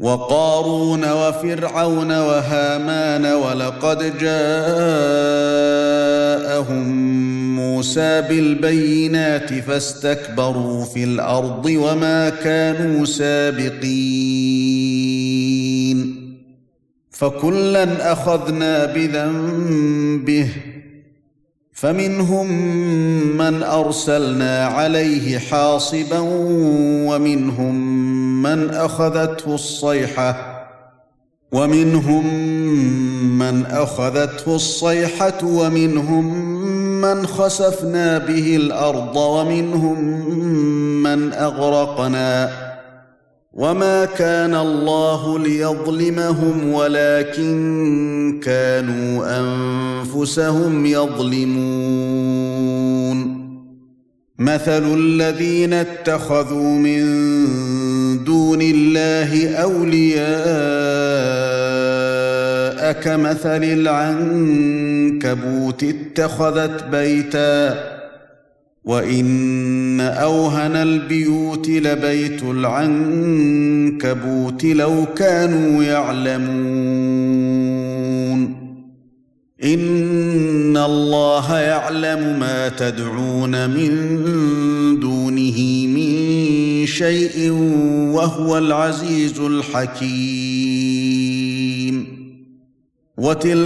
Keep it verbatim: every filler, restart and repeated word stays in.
وقارون وفرعون وهامان ولقد جاءهم موسى بالبينات فاستكبروا في الأرض وما كانوا سابقين فكلا أخذنا بذنبه فمنهم من أرسلنا عليه حاصبا ومنهم من أخذته الصيحة ومنهم من أخذته الصيحة ومنهم من خسفنا به الأرض ومنهم من أغرقنا وما كان الله ليظلمهم ولكن كانوا أنفسهم يظلمون مثل الذين اتخذوا من دون الله أولياء كمثل العنكبوت اتخذت بيتا وإن أوهن البيوت لبيت العنكبوت لو كانوا يعلمون إن الله يعلم ما تدعون من دونه من شيء وهو العزيز الحكيم وتلك